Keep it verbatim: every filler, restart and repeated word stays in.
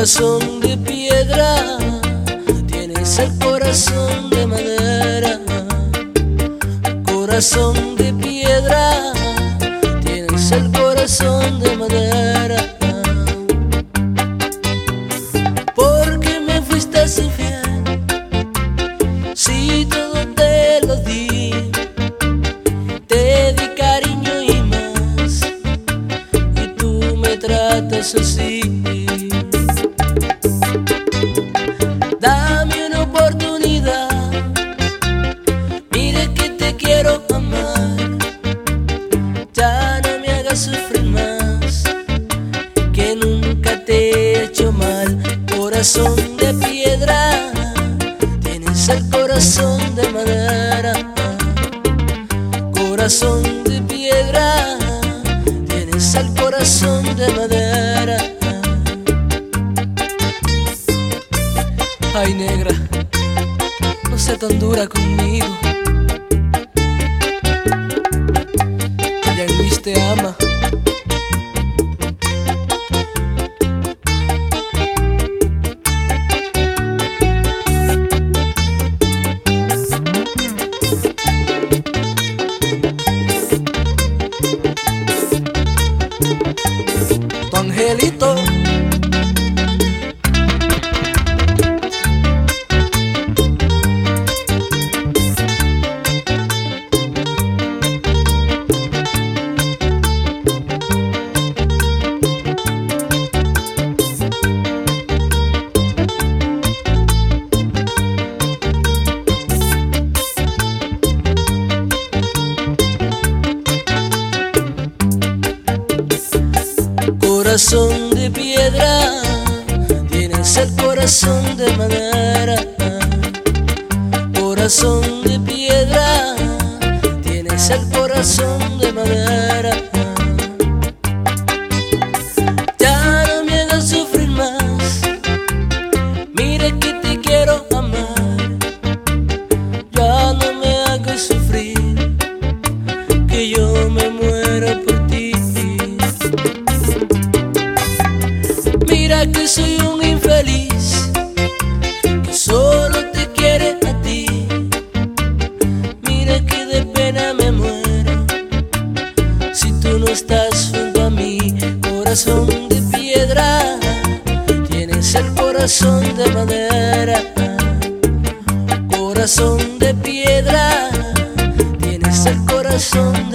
Corazón de piedra, tienes el corazón de madera. Corazón de piedra, tienes el corazón de madera. ¿Por qué me fuiste infiel? Si todo te lo di, te di cariño y más, y tú me tratas así. Dame una oportunidad, mire que te quiero amar. Ya no me hagas sufrir más, que nunca te he hecho mal. Corazón de piedra, tienes el corazón de madera. Corazón de piedra, tienes el corazón de madera. Ay, negra, no sé tan dura conmigo. Ya Luis te ama. Tu angelito. Corazón de piedra, tienes el corazón de madera. Corazón de piedra, tienes el corazón de madera. Ya no me hagas sufrir más, mira que te quiero amar. Ya no me hagas sufrir, que yo me muero por ti. Mira que soy un infeliz, que solo te quiere a ti. Mira que de pena me muero si tú no estás junto a mí. Corazón de piedra, tienes el corazón de madera. Corazón de piedra, tienes el corazón